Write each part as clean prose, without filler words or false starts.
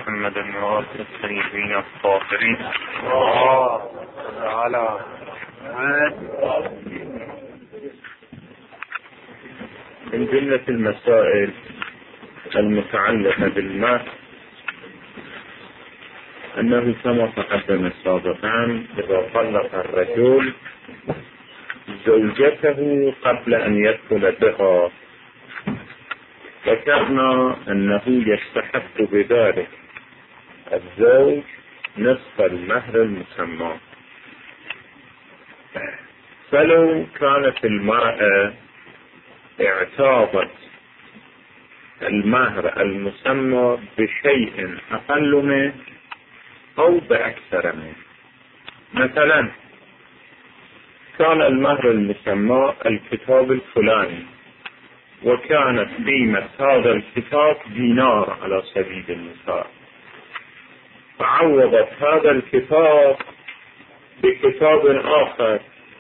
محمد وآله الطيبين الطاهرين. من جملة المسائل المتعلقة بالمهر أنه كما تقدم سابقا إذا طلق الرجل زوجته قبل أن يدخل بها ذكرنا أنه يستحق بذلك الزوج نصف المهر المسمى. فلو كانت المرأة اعتاضت المهر المسمى بشيء أقل منه أو بأكثر منه، مثلا كان المهر المسمى الكتاب الفلاني وكانت قيمة هذا الكتاب دينار على سبيل المثال، فعوضت هذا الكتاب بكتاب آخر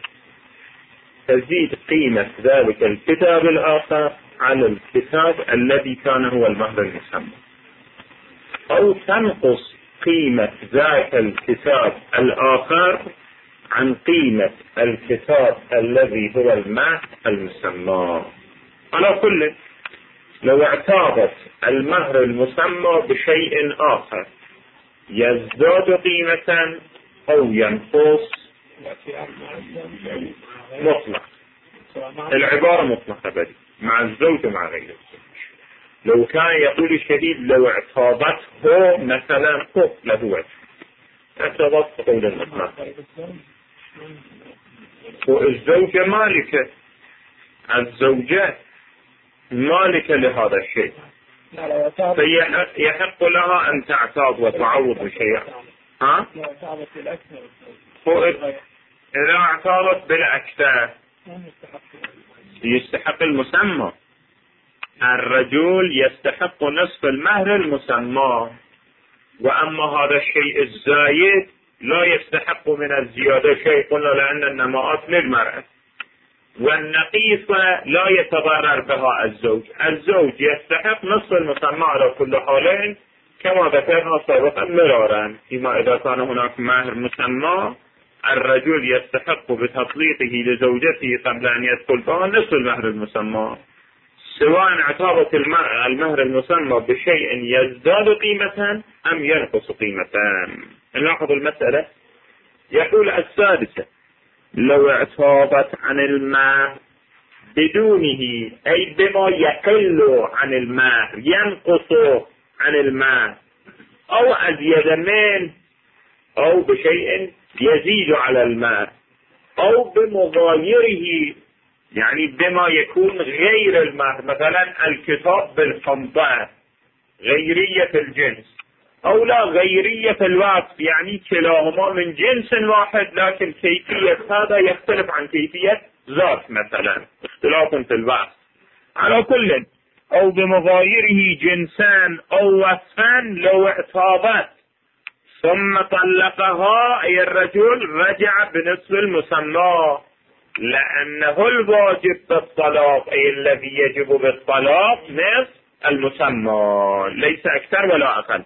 تزيد قيمة ذلك الكتاب الآخر على الكتاب الذي كان هو المهر المسمى، أو تنقص قيمة ذاك الكتاب الآخر عن قيمة الكتاب الذي هو المهر المسمى. على كل لو اعتاضت المهر المسمى بشيء آخر يزداد قيمة أو ينقص مطلق، العبارة مطلقة بدي مع الزوج ومع غير الزوج. لو كان يقول الشديد لو اعتاضته مثلا له وجه، اعتاضته قولا مطلقا، والزوجة مالكة، الزوجة مالكة لهذا الشيء، فيحق لها أن تعتاض وتعوض بشيء. إذا اعتاضت بالأكثر يستحق المسمى، الرجل يستحق نصف المهر المسمى، وأما هذا الشيء الزايد لا يستحق من الزيادة شيء، قلنا لأن النماءات للمرأة، والنقيصة لا يتضرر بها الزوج. الزوج يستحق نصف المسمى على كل حال كما ذكرنا سابقا مرارا، فيما إذا كان هناك مهر مسمى الرجل يستحق بتطليقه لزوجته قبل أن يدخل بها نصف المهر المسمى، سواء اعتبرت المهر المسمى بشيء يزداد قيمة أم ينقص قيمة. نلاحظ المسألة. يقول السادسة: لو اعتابت عن المهر بدونه، أي بما يقل عن المهر، ينقص عن المهر، أو أزيد منه، أو بشيء يزيد على المهر، أو بمغايره، يعني بما يكون غير المهر، مثلا الكتاب بالفضة غيرية الجنس، أو لا غيرية الوصف، يعني كلاهما من جنس واحد لكن كيفية هذا يختلف عن كيفية ذاك، مثلا اختلاف في الوصف. على كل أو بمغايره جنسان أو وصفان لو اعتابت ثم طلقها، أي الرجل رجع بنصف المسمى، لأنه الواجب بالطلاق، أي الذي يجب بالطلاق نصف المسمى ليس أكثر ولا أقل.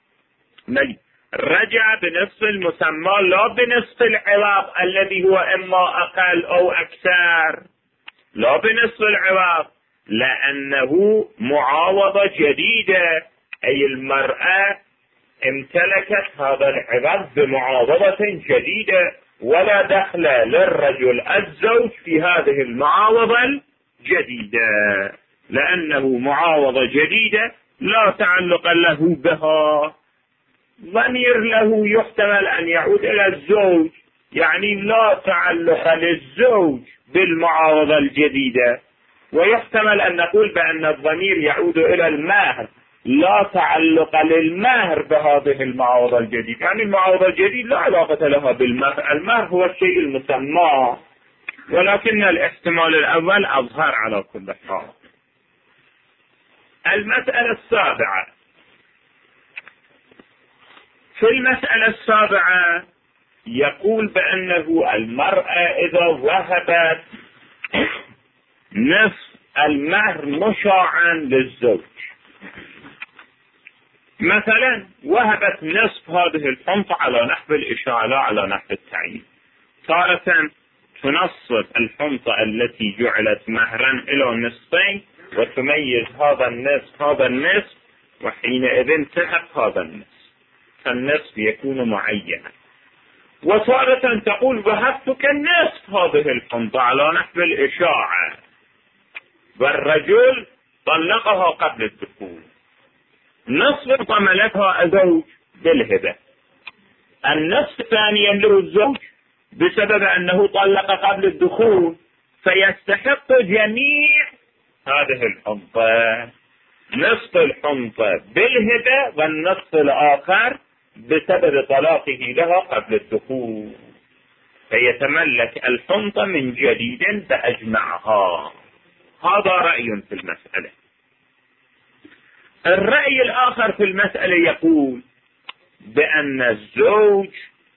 رجع بنصف المسمى لا بنصف العوض الذي هو إما أقل أو أكثر، لا بنصف العوض، لأنه معاوضة جديدة، أي المرأة امتلكت هذا العوض بمعاوضة جديدة، ولا دخل للرجل الزوج في هذه المعاوضة الجديدة، لأنه معاوضة جديدة لا تعلق له بها. ضمير له يحتمل أن يعود إلى الزوج، يعني لا تعلق للزوج بالمعاوضة الجديدة، ويحتمل أن نقول بأن الضمير يعود إلى المهر، لا تعلق للمهر بهذه المعاوضة الجديدة، يعني المعاوضة الجديدة لا علاقة لها بالمهر، المهر هو الشيء المسمى، ولكن الاحتمال الأول أظهر على كل حال. المسألة السابعة. في المسألة السابعة يقول بأنه المرأة إذا وهبت نصف المهر مشاعا للزوج، مثلا وهبت نصف هذه الحنطة على نحو الإشاعة لا على نحو التعيين. تارة تنصف الحنطة التي جعلت مهرا إلى نصفين وتميز هذا النصف وحينئذ تهب هذا النصف، فالنصف يكون معينا. وتارة تقول وهبتك النصف هذه الحنطة على نحو الإشاعة، والرجل طلقها قبل الدخول، نصف طملتها الزوج بالهبة، النصف الثاني يملكه الزوج بسبب أنه طلق قبل الدخول، فيستحق جميع هذه الحنطة، نصف الحنطة بالهبة والنصف الآخر بسبب طلاقه لها قبل الدخول، فيتملك الحنطة من جديد بأجمعها. هذا رأي في المسألة. الرأي الآخر في المسألة يقول بأن الزوج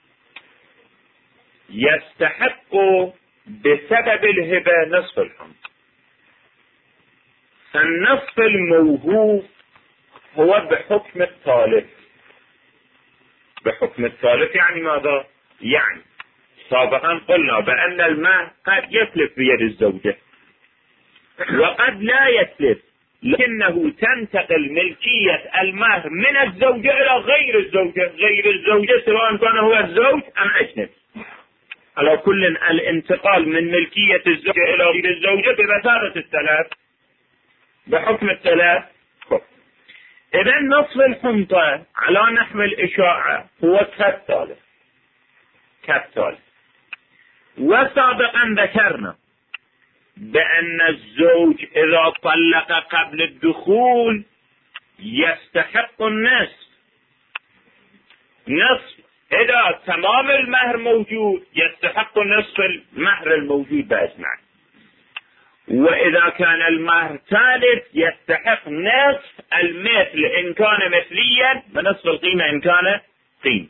يستحق بسبب الهبة نصف الحنطة، فالنصف الموهوب هو بحكم الثالث. بحكم الثالث يعني ماذا؟ يعني سابقا قلنا بأن المهر قد يتلف بيد الزوجة وقد لا يتلف، لكنه تنتقل ملكية المهر من الزوجة إلى غير الزوجة سواء كان هو الزوج أم أجنبي. على كل الانتقال من ملكية الزوجة إلى غير الزوجة بمثابة الثلاث، بحكم الثلاث. إذا نصف الحنطة على نحو الإشاعة هو كالتالي. وسابقا ذكرنا بأن الزوج إذا طلق قبل الدخول يستحق النصف. إذا تمام المهر موجود يستحق نصف المهر الموجود بأجمع، وإذا كان المهر ثالث يستحق نصف المثل إن كان مثليا ونصف القيمة إن كان قيمة.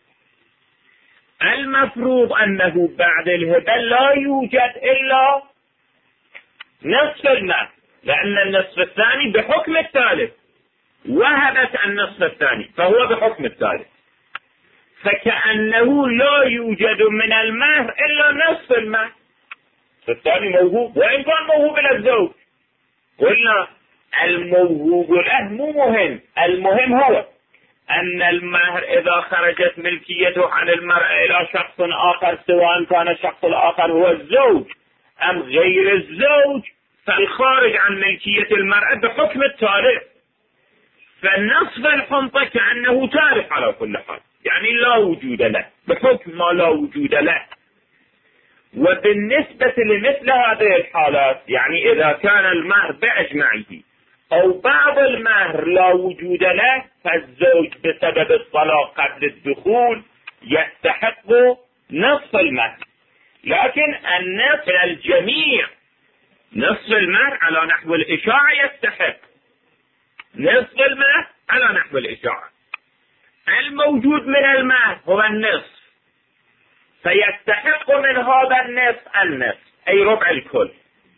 المفروض أنه بعد الهبة لا يوجد إلا نصف المهر، لأن النصف الثاني بحكم الثالث، وهبت النصف الثاني فهو بحكم الثالث، فكأنه لا يوجد من المهر إلا نصف المهر، الثاني موهوب وإن كان موهوب للزوج. قلنا الموهوب له مو مهم، المهم هو أن المهر إذا خرجت ملكيته عن المرأة إلى شخص آخر سواء كان الشخص الآخر هو الزوج أم غير الزوج، فالخارج عن ملكية المرأة بحكم التاريخ، فالنصف الحنطة كأنه تاريخ على كل حال، يعني لا وجود له بحكم ما لا وجود له. وبالنسبة لمثل هذه الحالات، يعني إذا كان المهر بأجمعه أو بعض المهر لا وجود له، فالزوج بسبب الطلاق قبل الدخول يستحق نصف المهر، لكن النصف الجميع نصف المهر على نحو الإشاعة يستحق نصف المهر على نحو الإشاعة. الموجود من المهر هو النصف، فيستحق من هذا النصف أي ربع الكل،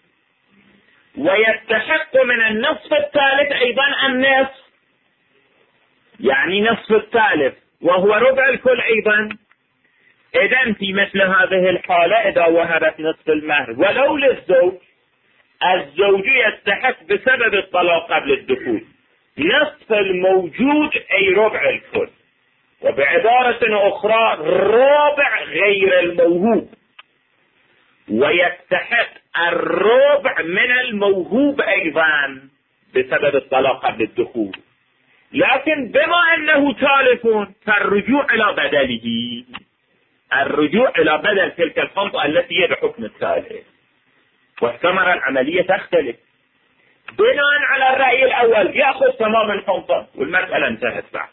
ويستحق من النصف الثالث أيضا النصف، يعني نصف الثالث وهو ربع الكل أيضا. إذن في مثل هذه الحالة إذا وهبت نصف المهر ولو للزوج، الزوج يستحق بسبب الطلاق قبل الدخول نصف الموجود أي ربع الكل، وبعبارة أخرى ربع غير الموهوب، ويستحق الربع من الموهوب أيضا بسبب الطلاق قبل الدخول، لكن بما أنه تالف فالرجوع إلى بدله، الرجوع إلى بدل تلك الحنطة التي هي بحكم الثالث، والثمرة العملية تختلف. بناء على الرأي الأول يأخذ تمام الحنطة والمسألة انتهت بعد.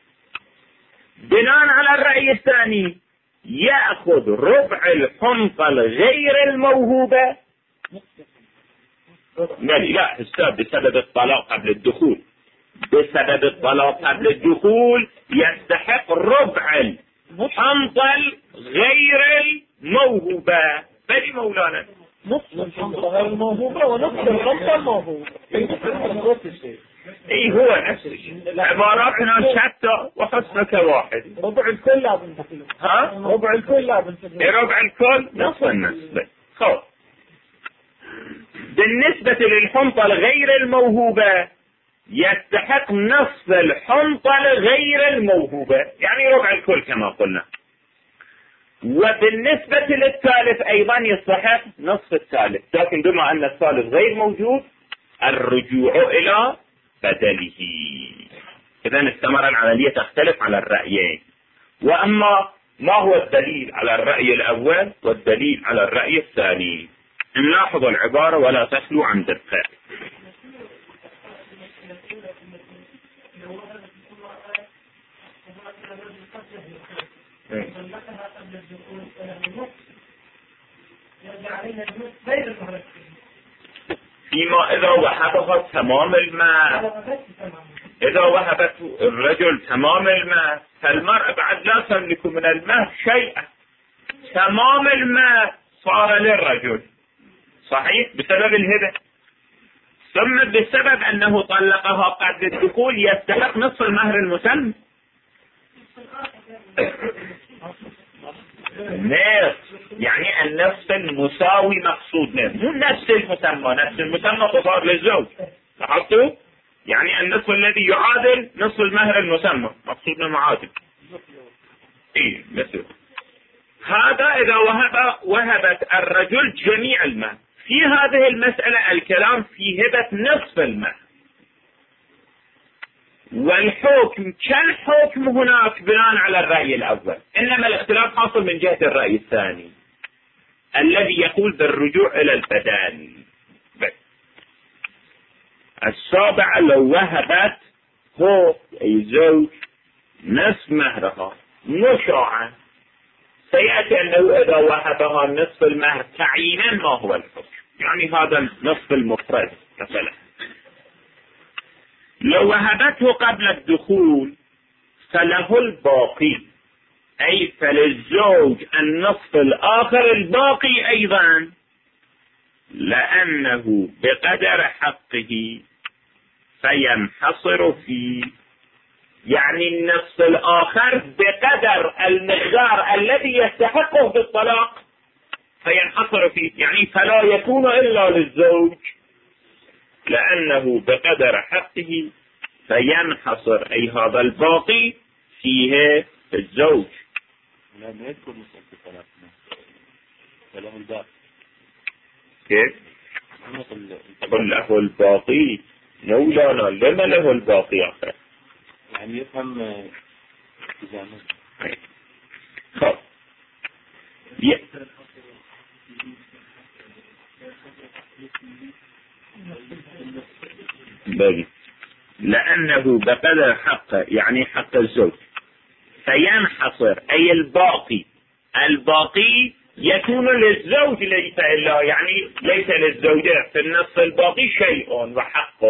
بناء على الرأي الثاني يأخذ ربع الحنطة الغير الموهوبة، لا بسبب الطلاق قبل الدخول، بسبب الطلاق قبل الدخول يستحق ربع الحنطة الغير الموهوبة. فدي مولانا نصف الحنطة غير الموهوبة ونصف الحنطة الموهوبة. اي هو نفس عباراتنا شتى وحسنك واحد. ربع الكل لازم تقول. ها؟ ربع الكل لازم تقول. ربع الكل نصف النسبة. خلاص. بالنسبة للحنطة غير الموهوبة يستحق نصف الحنطة غير الموهوبة، يعني ربع الكل كما قلنا. وبالنسبة للثالث أيضا يستحق نصف الثالث، لكن بما أن الثالث غير موجود الرجوع إلى بدله. إذن استمر العملية تختلف على الرأيين. وأما ما هو الدليل على الرأي الأول والدليل على الرأي الثاني؟ نلاحظ العبارة ولا تخلو عن دقة. فيما إذا وهبها تمام الماء، إذا وهبت الرجل تمام الماء فالمرأة بعد لا تملك من الماء شيئا، تمام الماء صار للرجل صحيح بسبب الهبة، ثم بسبب أنه طلقها قبل الدخول يستحق نصف المهر المسمى. نصف يعني النصف المساوي مقصود منه، مو نفس المسمى، نفس المسمى صار للزوج، لاحظتوا؟ يعني النصف الذي يعادل نصف المهر المسمى مقصودنا معادل. ايه مثل هذا إذا وهبت الرجل جميع المال. في هذه المسألة الكلام في هبة نصف المال، والحكم كالحكم هناك بناء على الرأي الأول، إنما الاختلاف حاصل من جهة الرأي الثاني الذي يقول بالرجوع إلى البدل. السابع لو وهبت هو أي زوج نصف مهرها مشاعا، سيأتي أنه إذا وهبها نصف المهر تعيينا ما هو الحكم، يعني هذا النصف المفرد مثلا. لو وهبته قبل الدخول فله الباقي، أي فللزوج النصف الآخر الباقي أيضا، لأنه بقدر حقه فينحصر فيه، يعني النصف الآخر بقدر المقدار الذي يستحقه بالطلاق فينحصر فيه، يعني فلا يكون إلا للزوج، لأنه بقدر حقه فينحصر أي هذا الباقي فيه الزوج. لا ما يذكر نصف ثلاثة فله الباقي. كيف؟ قل له الباقي مولانا، لما له الباقي آخر؟ يعني يفهم إجابة. خلاص. لأنه بقدر حقه يعني حق الزوج فينحصر أي الباقي يكون للزوج ليس إلا، يعني ليس للزوجة في النصف الباقي شيء وحق،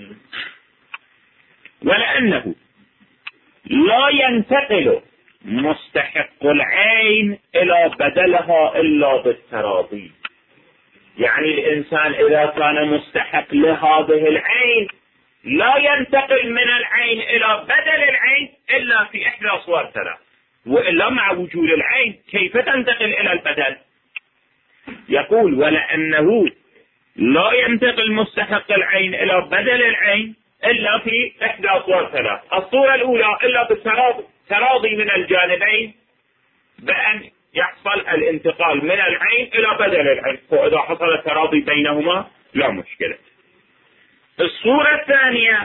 ولأنه لا ينتقل مستحق العين إلى بدلها إلا بالتراضي، يعني الإنسان إذا كان مستحق لهذه العين لا ينتقل من العين إلى بدل العين إلا في إحدى صور ثلاث، وإلا مع وجود العين كيف تنتقل إلى البدل؟ يقول ولأنه لا ينتقل مستحق العين إلى بدل العين إلا في إحدى صور ثلاث. الصورة الأولى إلا بالتراضي من الجانبين بأن يحصل الانتقال من العين إلى بدل العين، وإذا حصل التراضي بينهما لا مشكلة. الصورة الثانية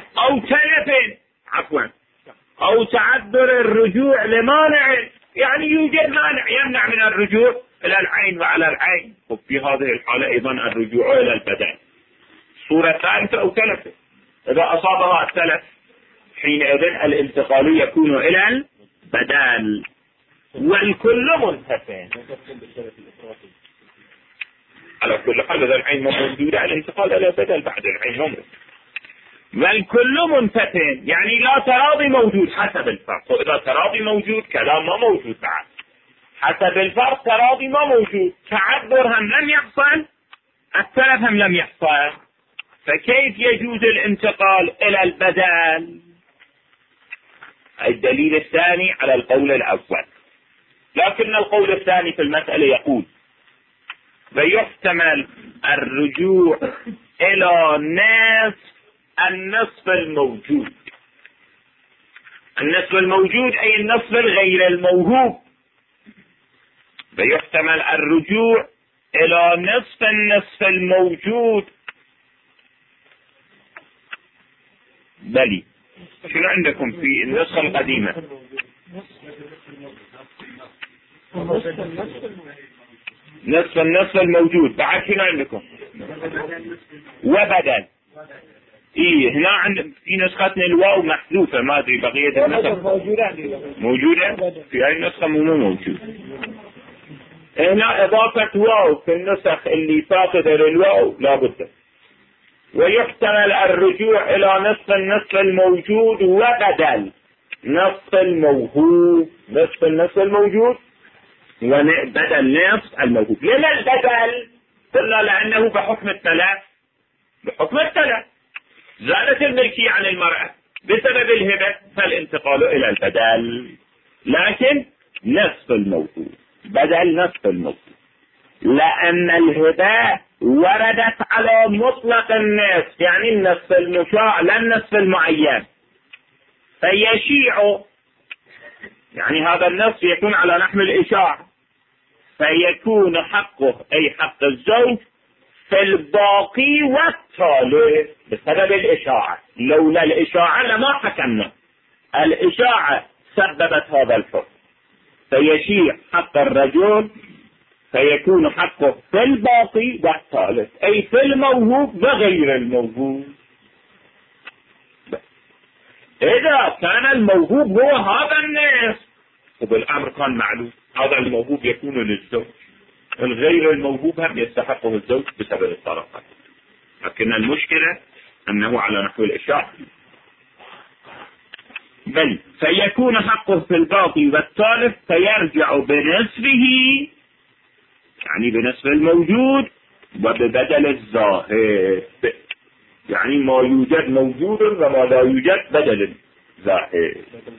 أو تعذر الرجوع لمانع، يعني يوجد مانع يمنع من الرجوع إلى العين وعلى العين، وفي هذه الحالة أيضا الرجوع إلى البدل. الصورة الثالثة أو ثلاثة إذا أصابها الثلاث حينئذ الانتقال يكون إلى البدل، والكل منتفع. على كل حال إذا العين موجودة الانتقال إلى البدل بعد العين موجود، والكل منتفع يعني لا تراضي موجود حسب الفرق، وإذا تراضي موجود كلام ما موجود بعد، حسب الفرق تراضي ما موجود، تعذر هم لم يحصل، التلف هم لم يحصل، فكيف يجوز الانتقال إلى البدل؟ الدليل الثاني على القول الأول، لكن القول الثاني في المسألة يقول ويحتمل الرجوع إلى النصف الموجود. النصف الموجود أي النصف الغير الموهوب، ويحتمل الرجوع إلى النصف الموجود. بلي شنو عندكم في النسخة القديمة؟ نصف الموجود. بعد شنو عندكم؟ وبدل. هنا في نسختنا الواو محذوفة، ما ادري بقية النسخ موجودة. في هاي النسخة مو موجود. هنا اضافة واو في النسخ اللي فاقدة للواو لا بد. ويحتمل الرجوع الى النصف الموجود وبدل نصف الموهوب. النصف الموجود وبدل نصف الموهوب. لما البدل؟ قلنا لانه بحكم التلف. زالت الملكية عن المرأة بسبب الهبة، فالانتقال الى البدل. لكن نصف الموهوب بدل نصف الموهوب، لان الهبة وردت على مطلق النصف، يعني النصف المشاع لا النصف المعين، فيشيع، يعني هذا النصف يكون على نحو الإشاعة، فيكون حقه أي حق الزوج في الباقي والثالث بسبب الإشاعة. لولا الإشاعة لما حكمنا، الإشاعة سببت هذا الحكم، فيشيع حق الرجل فيكون حقه في الباقي والثالث، أي في الموهوب وغير الموهوب. إذا كان الموهوب هو هذا النصف وبالأمر كان معلوم هذا الموهوب يكون للزوج، الغير الموهوب هم يستحقه الزوج بسبب الطرفين. لكن المشكلة أنه على نحو الإشاعة. بل فيكون حقه في الباقي والثالث، فيرجع بنصفه يعني بنصف الموجود وببدل الزاهد، يعني ما يوجد موجود وما لا يوجد بدل الزاهد.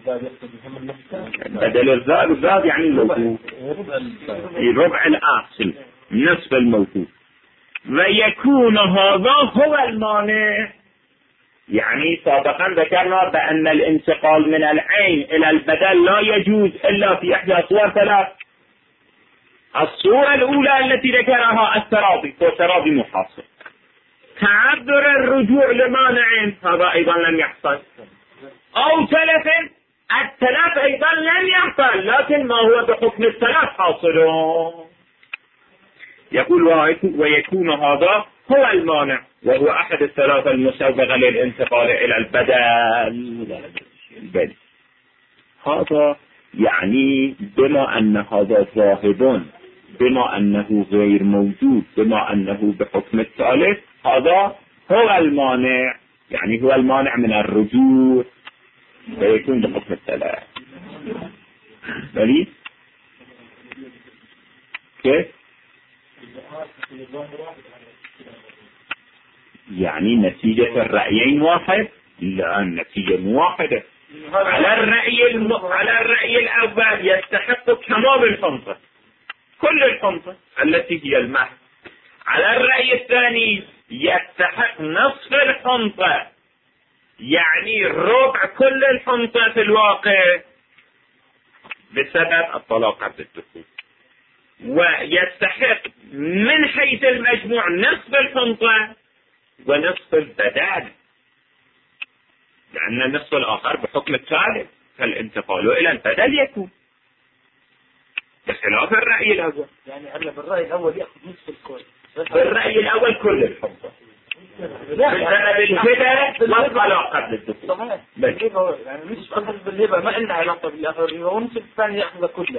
بدل الزاهد يعني الموجود ربع الأصل نصف الموجود. ويكون هذا هو المانع، يعني سابقا ذكرنا بأن الانتقال من العين إلى البدل لا يجوز إلا في إحدى صور ثلاث. الصورة الأولى التي ذكرها التراضي، والتراضي محاصر. تعذر الرجوع لمانع، هذا أيضا لم يحصل. أو تلف، التلف أيضا لم يحصل، لكن ما هو بحكم التلف حاصل. يقول ويكون هذا هو المانع، وهو أحد الثلاثة المسوغة للانتقال إلى البدل. هذا يعني بما أن هذا ذاهب، بما أنه غير موجود، بما أنه بحكم الثالث، هذا هو المانع، يعني هو المانع من الرجوع ويكون بحكم الثلاث. بلي كيف؟ يعني نتيجة الرأيين واحد؟ لا، النتيجة مو واحدة. على الرأي الأول يستحق تمام الحنطة، كل الحنطة التي هي المهر. على الرأي الثاني يستحق نصف الحنطة، يعني ربع كل الحنطة في الواقع بسبب الطلاق قبل الدخول. ويستحق من حيث المجموع نصف الحنطة ونصف البدل، لأن النصف الآخر بحكم الثالث، فالانتقال إلى البدل يكون بخلاف الرأي الأول. يعني هلا بالرأي الأول يأخذ نصف الكل، بالرأي الأول كل الحنطة بسبب الهبة والطلاق قبل الدخول. صحيح. يعني مش أخذ بالهبة، ما لنا علاقة بالآخر، ونصف الثاني يأخذ كله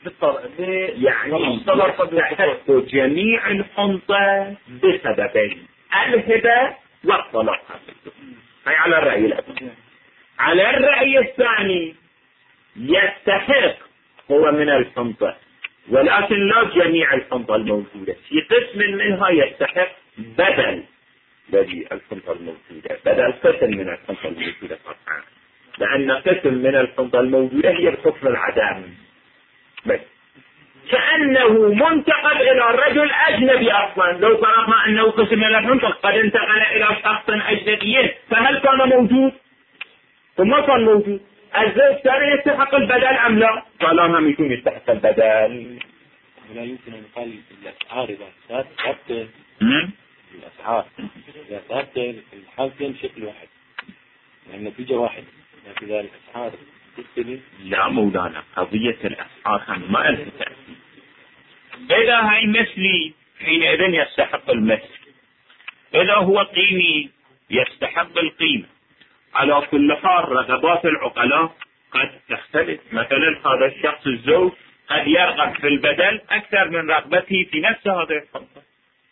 يعني يستحق جميع الحنطة بسببين: الهبة والطلاق قبل الدخول. هي على الرأي الأول. على الرأي الثاني يستحق هو من الحنطة، ولكن لا جميع الحنطة الموجودة، في قسم منها يستحق بدل، بل الحنطة الموجودة بدل قسم من الحنطة الموجودة قطعا، لأن قسم من الحنطة الموجودة هي بحكم العدم، بس كأنه منتقل إلى الرجل أجنبي أصلا. لو فرضنا أنه قسم من الحنطة قد انتقل إلى شخص أجنبي، فهل كان موجود؟ وما كان موجود. الزوج كان يستحق البدل أم لا؟ كلامهم يكون يستحق البدل. ولا يمكن أن يقال الأسعار إذا صارت ثابتة، الأسعار إذا ثابتة الحالتين شكل واحد، يعني النتيجة واحد، لكن إذا الأسعار تختلف. لا مولانا، قضية الأسعار هم ما لها تأثير. إذا هاي مثلي حينئذ يستحق المثل، إذا هو قيمي يستحق القيمة. على كل حال رغبات العقلاء قد تختلف. مثلا هذا الشخص الزوج قد يرغب في البدل أكثر من رغبته في نفس هذه الحنطة،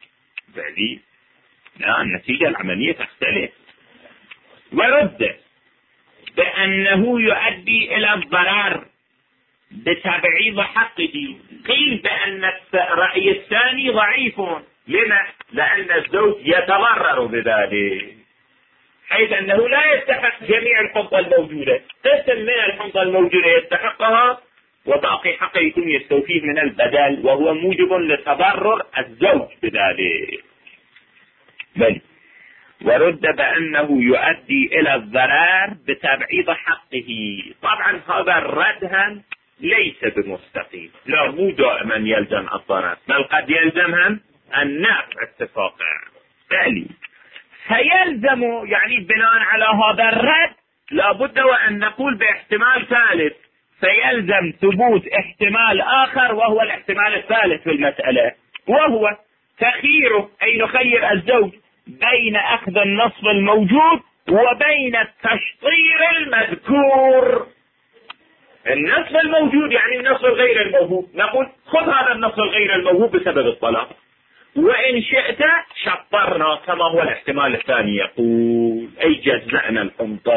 بل لا، النتيجة العملية تختلف. ورد بأنه يؤدي إلى الضرر بتبعيض حقه. قيل بأن الرأي الثاني ضعيف. لما؟ لأن الزوج يتضرر بذلك، حيث أنه لا يستحق جميع الحنطة الموجودة، قسم من الحنطة الموجودة يستحقها وباقي حقه يكون يستوفيه من البدل، وهو موجب لتضرر الزوج بذلك. بل ورد بأنه يؤدي إلى الضرر بتبعيض حقه. طبعا هذا الرد ليس بمستقيم، لا، مو دائما يلزم الضرر، بل قد يلزمهم النفع اتفاقا. بالي فيلزم، يعني بناء على هذا الرد لابد وأن نقول باحتمال ثالث، فيلزم ثبوت احتمال آخر وهو الاحتمال الثالث في المسألة، وهو تخييره، أي نخير الزوج بين أخذ النصف الموجود وبين التشطير المذكور. النصف الموجود يعني النصف الغير الموهوب، نقول خذ هذا النصف الغير الموهوب بسبب الطلاق، وإن شئت شطرنا كما هو الاحتمال الثاني يقول، أي جزأنا الحنطة.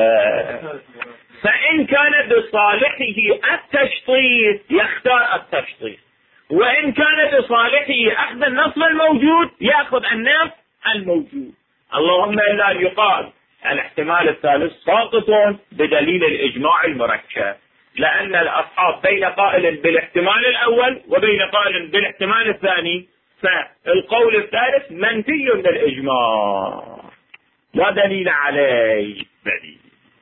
فإن كان بصالحه التشطير يختار التشطير، وإن كان بصالحه أخذ النصف الموجود يأخذ النصف الموجود. اللهم إلا أن يقال الاحتمال الثالث ساقط بدليل الإجماع المركب، لأن الأصحاب بين قائل بالاحتمال الأول وبين قائل بالاحتمال الثاني، فالقول الثالث منفي للإجماع لا دليل عليه. بديل.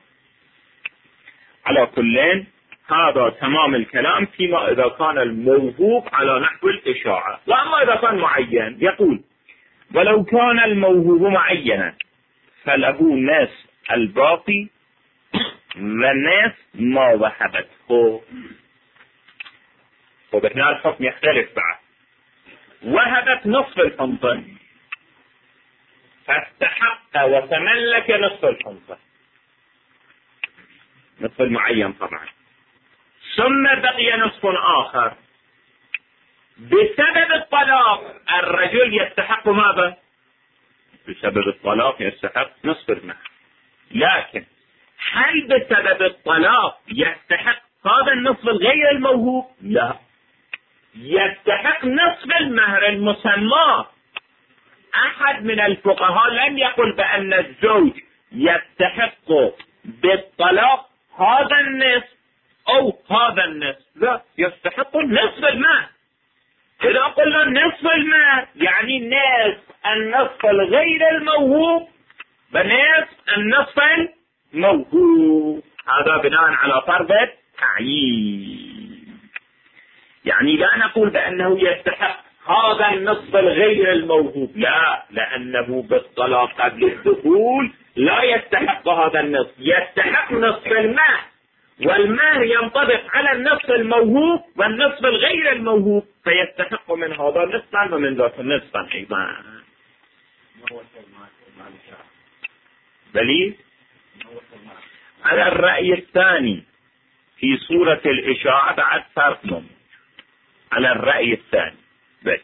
على كل هذا تمام الكلام فيما إذا كان الموهوب على نحو الإشاعة. وأما إذا كان معين يقول ولو كان الموهوب معينا فله نصف الباقي ونصف ما وهبته. وبهنا الحكم يختلف بعد. وهبت نصف الحنطة فاستحق وتملك نصف الحنطة، نصف المعين طبعا، ثم بقي نصف آخر. بسبب الطلاق الرجل يستحق ماذا؟ بسبب الطلاق يستحق نصف المهر. لكن هل بسبب الطلاق يستحق هذا النصف الغير الموهوب؟ لا، يستحق نصف المهر المسمى. أحد من الفقهاء لم يقل بأن الزوج يستحق بالطلاق هذا النصف أو هذا النصف، لا، يستحق نصف المهر. إذا قلنا نصف المهر يعني نصف النصف الغير الموهوب بنصف النصف الموهوب. هذا بناء على فرض التعيين. يعني لا نقول بأنه يستحق هذا النصف الغير الموهوب، لا، لأنه بالطلاق قبل الدخول لا يستحق هذا النصف، يستحق نصف المهر، والمهر ينطبق على النصف الموهوب والنصف الغير الموهوب، فيستحق من هذا نصفا ومن ذاك نصفا أيضا. بلي على الرأي الثاني في صورة الإشاعة بعد فرق موجود. على الرأي الثاني بس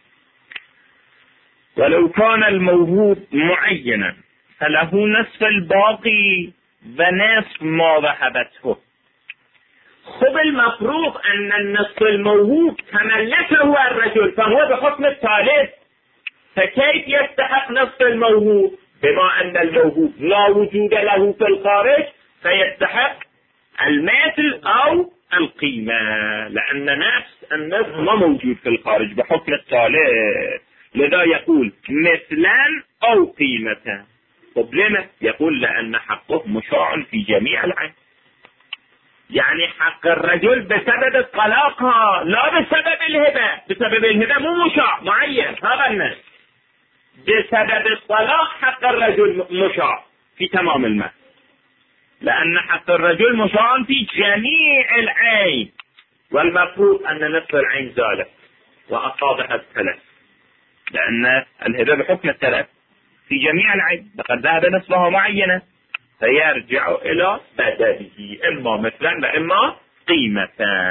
ولو كان الموهوب معينا فله نصف الباقي ونصف ما وهبته. خب المفروض أن النصف الموهوب تملكه الرجل، فهو بحكم الثالث، فكيف يستحق نصف الموهوب؟ بما أن الموهوب لا وجود له في الخارج فيستحق المثل أو القيمة، لأن نفس النص ما موجود في الخارج بحكم الثالث، لذا يقول مثلا أو قيمة. طب لما؟ يقول لأن حقه مشاع في جميع العين، يعني حق الرجل بسبب الطلاق لا بسبب الهبة. بسبب الهبة مو مشاع معين، هذا الناس بسبب الطلاق حق الرجل مشاع في تمام المال، لأن حق الرجل مشاع في جميع العين، والمفروض أن نصف العين زالت وأصابها الثلاث، لأن الهبة بحكم الثلاث في جميع العين، لقد ذهب نصفها معينة فيرجع إلى بدله إما مثلا وإما قيمة.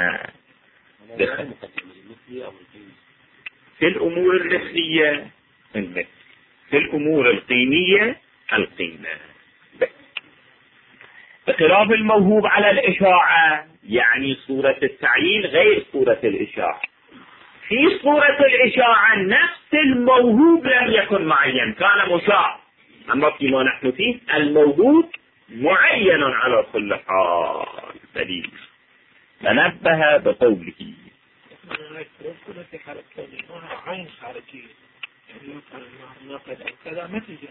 في الأمور المثلية المثل، في الأمور القيمية القيمة، بخلاف الموهوب على الإشاعة، يعني صورة التعيين غير صورة الإشاعة. في صورة الإشاعة نفس الموهوب لم يكن معين، كان مشاع، أما فيما نحن فيه الموهوب معين على كل حال. دليل فنبه بقوله عين خارجية ناقد أو كذا ما تجي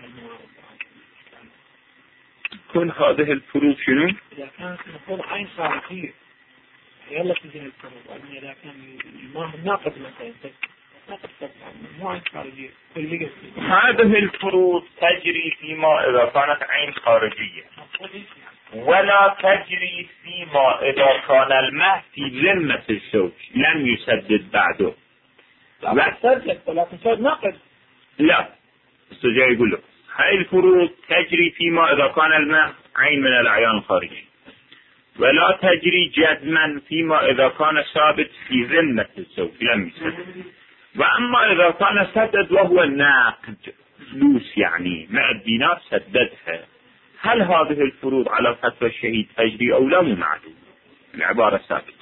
كل هذه الفروض شنو؟ إذا كانت المفروض عين خارجية يلا تجي الفروض، أما إذا كان المهر ناقد مثلا ناقد طبعا مو عين خارجية. هذه الفروض تجري فيما إذا كانت عين خارجية، ولا تجري فيما إذا كان المهر في ذمة الزوج لم يسدد بعده. لا سدد ولكن صار ناقد. لا السجاء يقول له هاي الفروض تجري فيما إذا كان المهر عين من الأعيان الخارجية، ولا تجري جزما فيما إذا كان ثابت في ذمة الزوج لم يسدد. وأما إذا كان سدد وهو ناقد فلوس يعني 100 دينار سددها، هل هذه الفروض على فتوى الشهيد تجري أو لا؟ مو معلوم، العبارة ثابتة.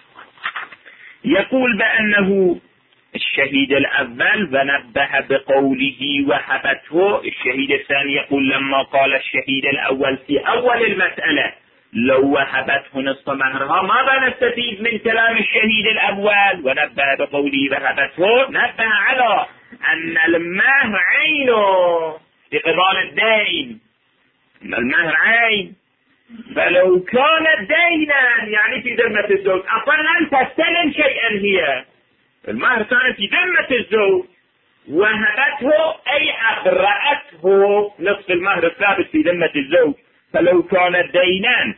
يقول بأنه الشهيد الأول ونبه بقوله وهبته، الشهيد الثاني يقول لما قال الشهيد الأول في أول المسألة لو وهبته نصف مهرها، ماذا نستفيد من كلام الشهيد الأول؟ ونبه بقوله وهبته، نبه على أن المهر عينه بقبال الدين، أن المهر عين، فلو كان دينا يعني في ذمة الزوج أصلا لن تستلم شيئا، هي المهر كان في ذمة الزوج وهبته أي أبرأته، نصف المهر الثابت في ذمة الزوج، فلو كان دينا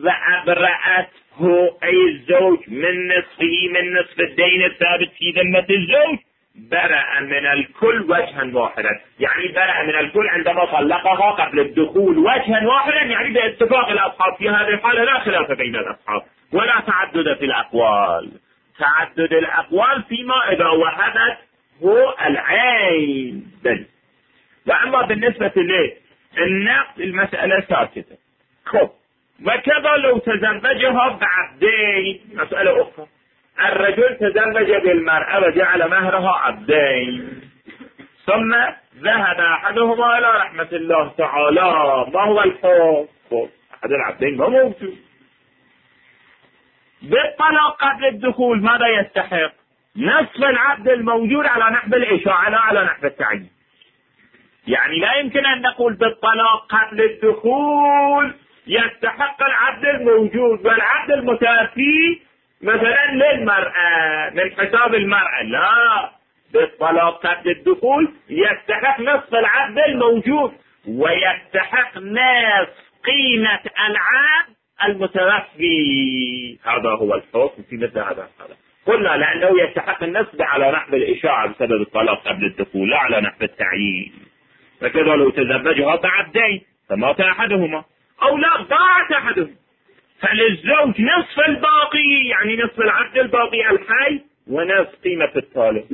وأبرأته أي الزوج من نصفه من نصف الدين الثابت في ذمة الزوج برأ من الكل وجها واحدا، يعني برأ من الكل عندما طلقها قبل الدخول وجها واحدا، يعني باتفاق الأصحاب في هذه الحالة لا خلاف بين الأصحاب ولا تعدد في الأقوال. تعدد الأقوال فيما إذا وهبت هو العين بل. وأما بالنسبة للنقد المسألة ساكتة. خب وكذا لو تزوجها بعبدين، مسألة أخرى، الرجل تزوج بالمرأة وجعل مهرها عبدين، ثم ذهب أحدهما إلى رحمة الله تعالى، ما هو الحكم؟ أحد العبدين ما موجود. بالطلاق قبل الدخول ماذا يستحق؟ نصف العبد الموجود على نحو الإشاعة لا على نحو التعيين. يعني لا يمكن أن نقول بالطلاق قبل الدخول يستحق العبد الموجود والعبد المتوفي مثلا للمرأة من حساب المرأة، لا، بالطلاق قبل الدخول يستحق نصف العبد الموجود ويستحق نصف قيمة العبد المتوفي. هذا هو الحكم في مثل هذا. قلنا لأنه يستحق النصف على نحو الإشاعة بسبب الطلاق قبل الدخول لا على نحو التعيين. فكذا لو تزوجها بعبدين فمات أحدهما أو لا ضاعت أحدهم فللزوج نصف الباقي، يعني نصف العبد الباقي الحي ونصف قيمة الثالث،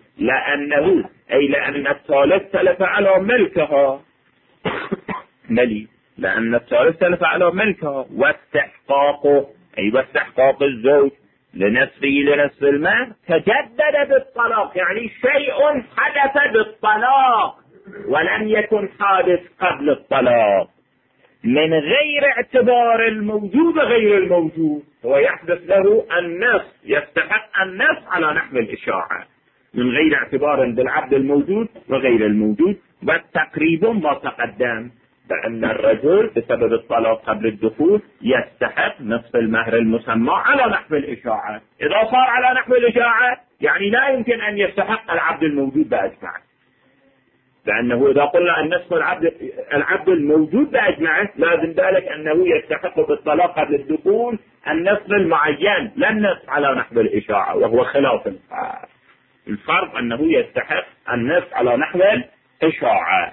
لأن الثالث تلف على ملكها ملي، لأن الثالث تلف على ملكها واستحقاقه أي واستحقاق الزوج لنصف المال تجدد بالطلاق، يعني شيء حدث بالطلاق ولم يكن حادث قبل الطلاق من غير اعتبار الموجود غير الموجود، هو يحدث له النص، يستحق النص على نحو الإشاعة من غير اعتبار بالعبد الموجود وغير الموجود. والتقريب ما تقدم بأن الرجل بسبب الطلاق قبل الدخول يستحق نصف المهر المسمى على نحو الإشاعة. إذا صار على نحو الإشاعة يعني لا يمكن أن يستحق العبد الموجود بأجمعه، لأنه إذا قلنا أن نصف العبد الموجود بأجمعه لازم ذلك أنه يستحق بالطلاق قبل الدخول النصف المعين، لا النصف على نحو الإشاعة، وهو خلاف الفرض. الفرض أنه يستحق النصف على نحو الإشاعة.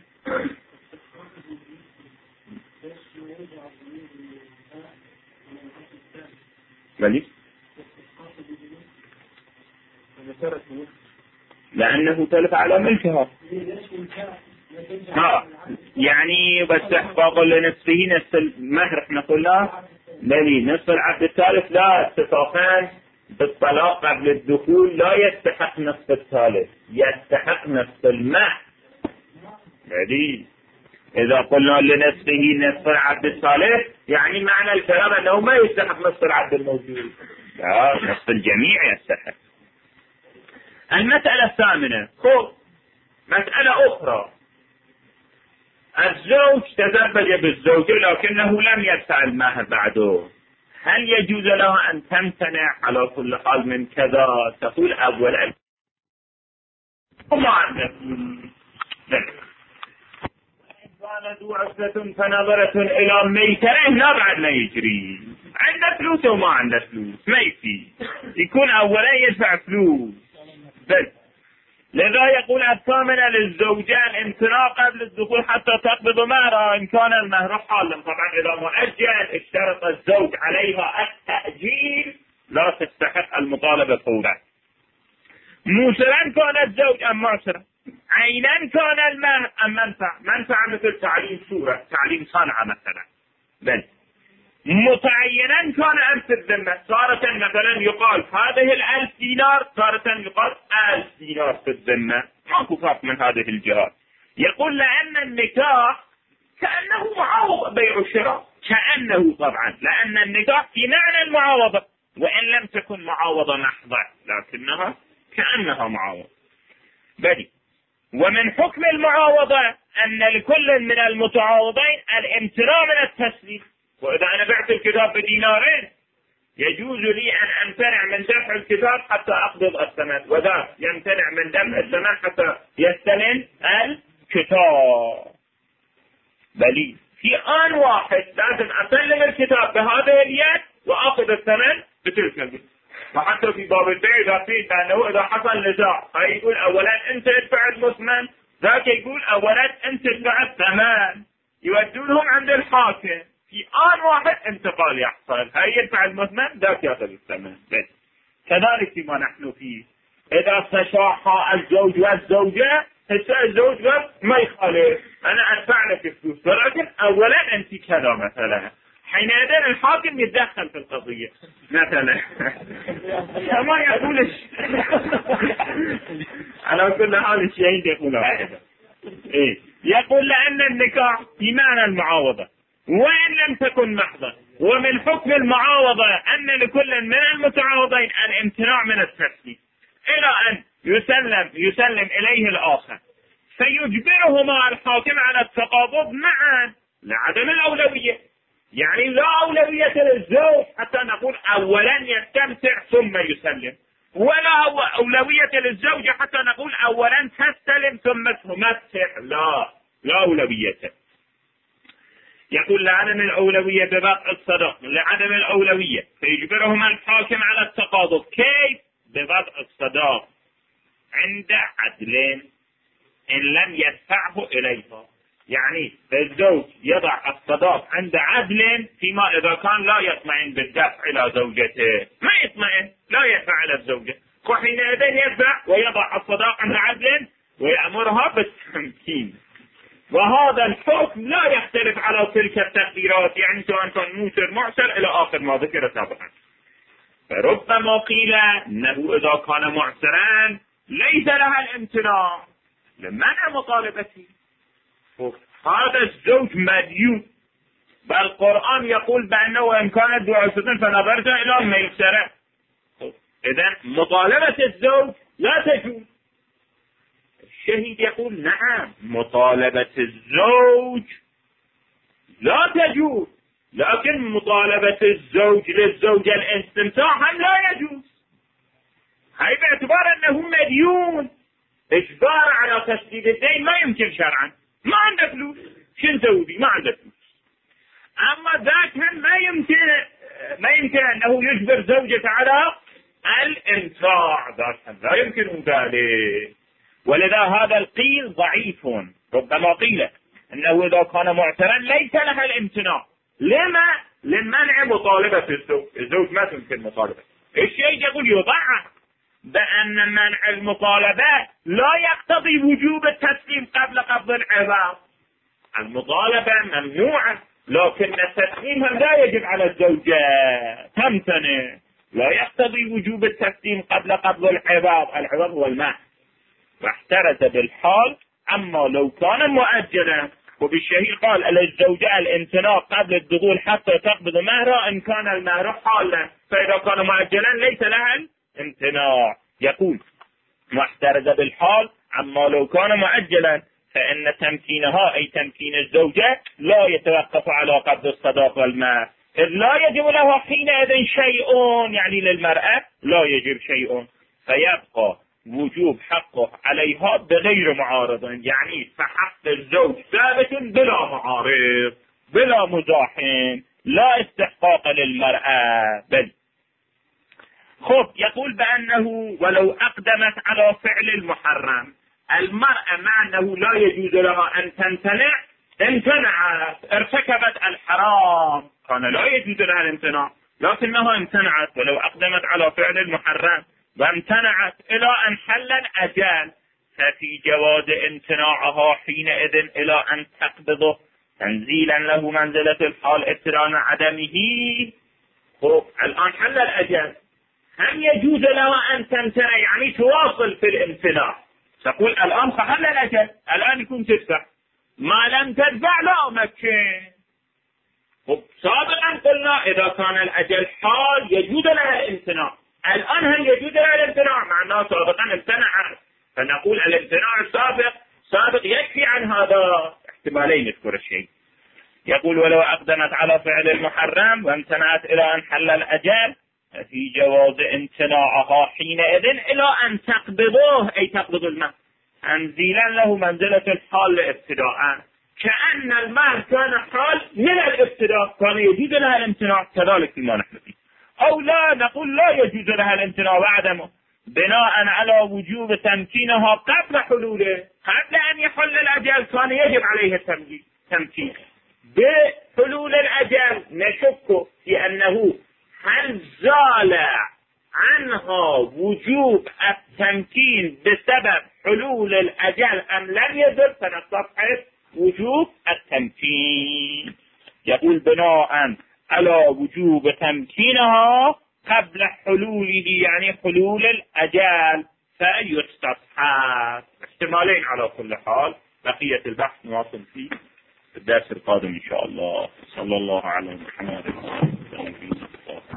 لأنه تلف على ملكها. يعني بس احقاق لنصفه نصف المهر احنا قلنا للي نصف العبد الثالث لا اتفاقان بالطلاق قبل الدخول لا يستحق نصف الثالث، يستحق نصف المهر. يعني إذا قلنا لنصفه نصف العبد الثالث يعني معنى الكلام أنه ما يستحق نصف العبد الموجود، لا نصف الجميع يستحق. المسألة الثامنة، مسألة أخرى، الزوج تزوج بالزوجة لكنه لم يدفع المهر بعده، هل يجوز له أن تمتنع على كل حال من كذا؟ تقول أولا وما عندك كان ذو عسرة فنظرة إلى ميسرة لا بعد لا يجري، عنده فلوس وما عنده فلوس ما يفي، يكون أولا يدفع فلوس بس. لذا يقول الثامنة للزوجان امتناع قبل الدخول حتى تقبض مهرها إن كان المهر حالا. طبعا إذا مؤجل اشترط الزوج عليها التأجيل لا تستحق المطالبة فورا. موسرا كان الزوج أم معسرا، عينا كان المهر أم منفعة مثل تعليم سورة تعليم صنعة مثلا، بل متعينا كان أم في الذمة، تارة مثلا يقال هذه 1000 دينار، تارة يقال 1000 دينار في الذمة، ماكو فرق من هذه الجهات. يقول لأن النكاح كأنه معاوضة، بيع الشراء كأنه، طبعا لأن النكاح في معنى المعاوضة وإن لم تكن معاوضة محضة لكنها كأنها معاوضة. بدي ومن حكم المعاوضة أن لكل من المتعاوضين الامتناع من التسليم، وإذا أنا بعت الكتاب بدينارين يجوز لي أن أمتنع من دفع الكتاب حتى أقبض الثمن، وذا يمتنع من دفع الثمن حتى يستلم الكتاب. بل في آن واحد لازم أسلم الكتاب بهذه اليد وأخذ الثمن بتلك اليد. وحتى في باب البيع إذا قيل أنه إذا حصل نزاع يقول أولا أنت ادفع المثمن، ذاك يقول أولا أنت ادفع الثمن، يودونهم عند الحاكم في آن واحد انتقال يحصل، هاي يدفع المثمن ذاك يأخذ الثمن. بس كذلك فيما نحن فيه، إذا تشاحى الزوج والزوجة هسه الزوج قال ما يخالف أنا أدفع لك فلوس، ولكن أولا أنت كذا مثلا، حينئذ الحاكم يتدخل في القضية مثلا كما يقولش على كل هذا الشيء يقول إيه؟ يقول لأن النكاح في معنى المعاوضة وإن لم تكن محضة، ومن حكم المعاوضة أن لكل من المتعاوضين الامتناع من التسليم إلى أن يسلم إليه الآخر، فيجبرهما الحاكم على التقابض معا لعدم الأولوية. يعني لا أولوية للزوج حتى نقول أولا يستمتع ثم يسلم، ولا أولوية للزوجة حتى نقول أولا تستلم ثم تمتع، لا أولوية. يقول لعدم الأولوية بوضع الصداق، لعدم الأولوية فيجبرهما الحاكم على التقاضي. كيف؟ بوضع الصداق عند عدل إن لم يدفعه إليها، يعني الزوج يضع الصداق عند عدل فيما إذا كان لا يطمئن بالدفع إلى زوجته، ما يطمئن لا يدفع إلى الزوجة، وحينئذ يدفع ويضع الصداق عند عدل ويأمرها بالتمكين. وهذا الحكم لا يختلف على تلك التقديرات، يعني سواء كان موسر معسر إلى آخر ما ذكر سابقا. فربما قيل أنه إذا كان معسرا ليس لها الامتناع، لمنع مطالبته. هذا الزوج مديون، بل القرآن يقول بأنه وإن كانت ذو عسرة فنظرت إلى ميسرة. إذن مطالبة الزوج لا تجوز. الشهيد يقول نعم مطالبة الزوج لا تجوز، لكن مطالبة الزوج للزوجة الاستمتاع هم لا يجوز. هاي باعتبار أنه مديون، إجبار على تسديد الدين ما يمكن شرعا. ما عنده فلوس، شو نسوي بيه؟ ما عنده فلوس. أما ذاك هم ما يمكن أنه يجبر زوجته على الإمتاع، ذاك هم لا يمكن ذلك. ولذا هذا القيل ضعيف. ربما قيل أنه إذا كان معترا ليس لها الامتناع. لما؟ لمنع مطالبة الزوج. الزوج ما تمكن مطالبة. الشيء يقول يضعف بأن منع المطالبة لا يقتضي وجوب التسليم قبل قبض العوض. المطالبة ممنوعة، لكن التسليم هم لا يجب على الزوجة، تمتنع. لا يقتضي وجوب التسليم قبل قبض العوض. العوض هو المال. واحترز بالحال أما لو كان مؤجلا. وبالشهيد قال للزوجة الامتناع قبل الدخول حتى تقبض مهرها إن كان المهر حالا، فإذا كان مؤجلا ليس لها الامتناع. يقول واحترز بالحال أما لو كان مؤجلا فإن تمكينها أي تمكين الزوجة لا يتوقف على قبض الصداق والمهر، إذ لا يجب له حينئذ شيء، يعني للمرأة لا يجب شيء، فيبقى وجوب حقه عليها بغير معارض. يعني فحق الزوج ثابت بلا معارض بلا مزاحم، لا استحقاق للمرأة بل. خب يقول بأنه ولو أقدمت على فعل المحرم، المرأة مع أنه لا يجوز لها أن تمتنع امتنعت، ارتكبت الحرام، كان لا يجوز لها الامتناع لكنها امتنعت. ولو أقدمت على فعل المحرم وامتنعت إلى أن حل الأجل ففي جواز امتناعها حينئذ إلى أن تقبضه تنزيلا له منزلة الحال ابتلاء عدمه. الآن حل الأجل، هم يجوز لها أن تمتنع، يعني تواصل في الامتناع. تقول الآن فحل الأجل، الآن يكون تدفع، ما لم تدفع لا مكن. سابقا قلنا إذا كان الأجل حال يجوز لها الامتناع، الآن هم يجوز لها الامتناع مع أنها سابقا امتنعت، فنقول الامتناع سابق يكفي عن هذا. احتمالين يذكر الشيء. يقول ولو أقدمت على فعل المحرم وامتنعت إلى أن حل الأجل في جواز امتناعها حينئذ إلى أن تقبضوه أي تقبض المهر تنزيلا له منزلة الحال ابتداء، كأن المهر كان حال من الابتداء، كان يجوز لها الامتناع كذلك فيما نحن فيه. أو لا نقول لا يجوز لها الامتناع وعدمه بناء على وجوب تمكينها قبل حلوله، قبل أن يحل الأجل كان يجب عليه التمكين. بحلول الأجل نشك في أنه هل زال عنها وجوب التمكين بسبب حلول الأجل أم لم يزل، فنستبحث وجوب التمكين. يقول بناء على وجوب تمكينها قبل حلوله، يعني حلول الأجل، فيستصحب. احتمالين على كل حال. بقية البحث نواصل فيه في الدرس القادم إن شاء الله. صلى الله على محمد.